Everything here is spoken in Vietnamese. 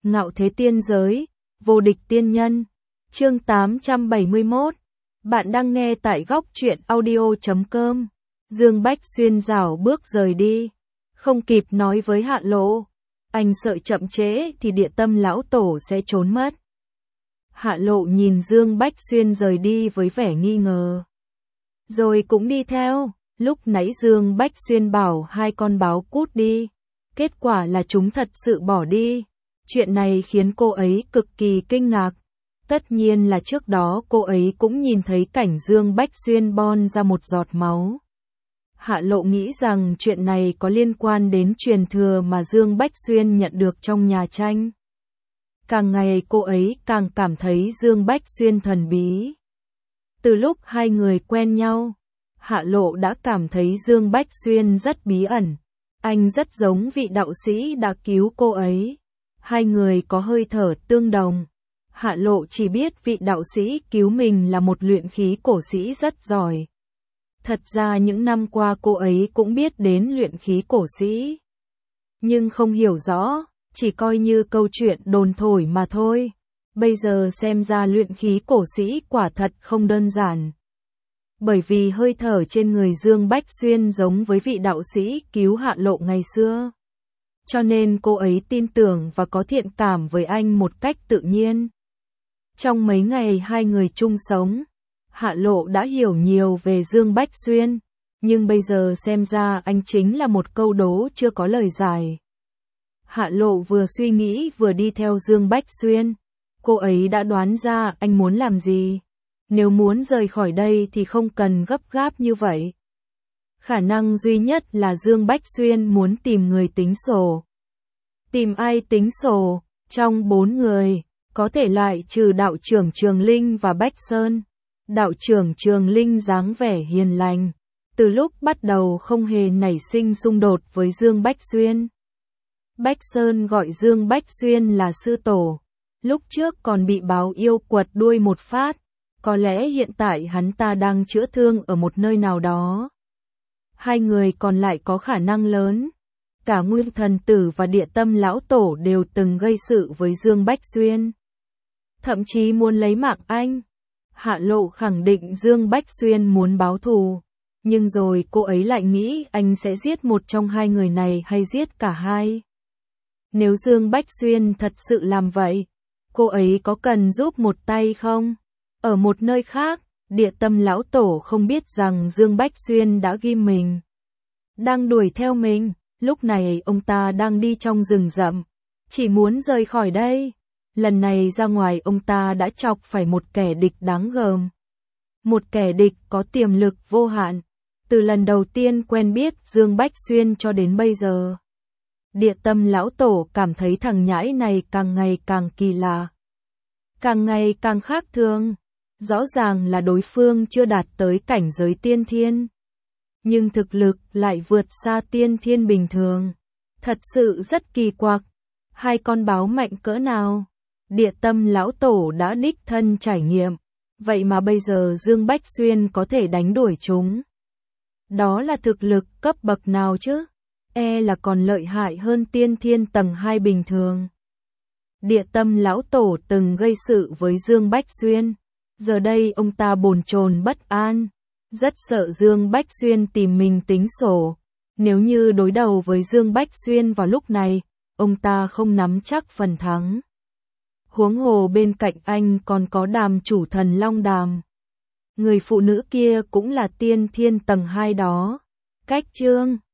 Ngạo thế tiên giới, vô địch tiên nhân. Chương 871. Bạn đang nghe tại góc truyện audio.com. Dương Bách Xuyên rảo bước rời đi, không kịp nói với Hạ Lộ, anh sợ chậm trễ thì Địa Tâm lão tổ sẽ trốn mất. Hạ Lộ nhìn Dương Bách Xuyên rời đi với vẻ nghi ngờ, rồi cũng đi theo. Lúc nãy Dương Bách Xuyên bảo hai con báo cút đi, kết quả là chúng thật sự bỏ đi. Chuyện này khiến cô ấy cực kỳ kinh ngạc. Tất nhiên là trước đó cô ấy cũng nhìn thấy cảnh Dương Bách Xuyên bon ra một giọt máu. Hạ Lộ nghĩ rằng chuyện này có liên quan đến truyền thừa mà Dương Bách Xuyên nhận được trong nhà tranh. Càng ngày cô ấy càng cảm thấy Dương Bách Xuyên thần bí. Từ lúc hai người quen nhau, Hạ Lộ đã cảm thấy Dương Bách Xuyên rất bí ẩn. Anh rất giống vị đạo sĩ đã cứu cô ấy. Hai người có hơi thở tương đồng. Hạ Lộ chỉ biết vị đạo sĩ cứu mình là một luyện khí cổ sĩ rất giỏi. Thật ra những năm qua cô ấy cũng biết đến luyện khí cổ sĩ, nhưng không hiểu rõ, chỉ coi như câu chuyện đồn thổi mà thôi. Bây giờ xem ra luyện khí cổ sĩ quả thật không đơn giản. Bởi vì hơi thở trên người Dương Bách Xuyên giống với vị đạo sĩ cứu Hạ Lộ ngày xưa. Cho nên cô ấy tin tưởng và có thiện cảm với anh một cách tự nhiên. Trong mấy ngày hai người chung sống, Hạ Lộ đã hiểu nhiều về Dương Bách Xuyên, nhưng bây giờ xem ra anh chính là một câu đố chưa có lời giải. Hạ Lộ vừa suy nghĩ vừa đi theo Dương Bách Xuyên. Cô ấy đã đoán ra anh muốn làm gì. Nếu muốn rời khỏi đây thì không cần gấp gáp như vậy. Khả năng duy nhất là Dương Bách Xuyên muốn tìm người tính sổ. Tìm ai tính sổ? Trong 4 người, có thể loại trừ đạo trưởng Trường Linh và Bách Sơn. Đạo trưởng Trường Linh dáng vẻ hiền lành, từ lúc bắt đầu không hề nảy sinh xung đột với Dương Bách Xuyên. Bách Sơn gọi Dương Bách Xuyên là sư tổ, lúc trước còn bị báo yêu quật đuôi một phát, có lẽ hiện tại hắn ta đang chữa thương ở một nơi nào đó. Hai người còn lại có khả năng lớn, cả Nguyên Thần Tử và Địa Tâm lão tổ đều từng gây sự với Dương Bách Xuyên, thậm chí muốn lấy mạng anh. Hạ Lộ khẳng định Dương Bách Xuyên muốn báo thù, nhưng rồi cô ấy lại nghĩ anh sẽ giết một trong hai người này hay giết cả hai. Nếu Dương Bách Xuyên thật sự làm vậy, cô ấy có cần giúp một tay không? Ở một nơi khác, Địa Tâm lão tổ không biết rằng Dương Bách Xuyên đã ghim mình, đang đuổi theo mình. Lúc này ông ta đang đi trong rừng rậm, chỉ muốn rời khỏi đây. Lần này ra ngoài ông ta đã chọc phải một kẻ địch đáng gờm. Một kẻ địch có tiềm lực vô hạn. Từ lần đầu tiên quen biết Dương Bách Xuyên cho đến bây giờ, Địa Tâm lão tổ cảm thấy thằng nhãi này càng ngày càng kỳ lạ, càng ngày càng khác thường. Rõ ràng là đối phương chưa đạt tới cảnh giới tiên thiên, nhưng thực lực lại vượt xa tiên thiên bình thường. Thật sự rất kỳ quặc. Hai con báo mạnh cỡ nào? Địa Tâm lão tổ đã đích thân trải nghiệm, vậy mà bây giờ Dương Bách Xuyên có thể đánh đuổi chúng. Đó là thực lực cấp bậc nào chứ? E là còn lợi hại hơn tiên thiên tầng 2 bình thường. Địa Tâm lão tổ từng gây sự với Dương Bách Xuyên, giờ đây ông ta bồn chồn bất an, rất sợ Dương Bách Xuyên tìm mình tính sổ. Nếu như đối đầu với Dương Bách Xuyên vào lúc này, ông ta không nắm chắc phần thắng. Huống hồ bên cạnh anh còn có Đàm chủ thần Long Đàm. Người phụ nữ kia cũng là tiên thiên tầng 2 đó. Cách chương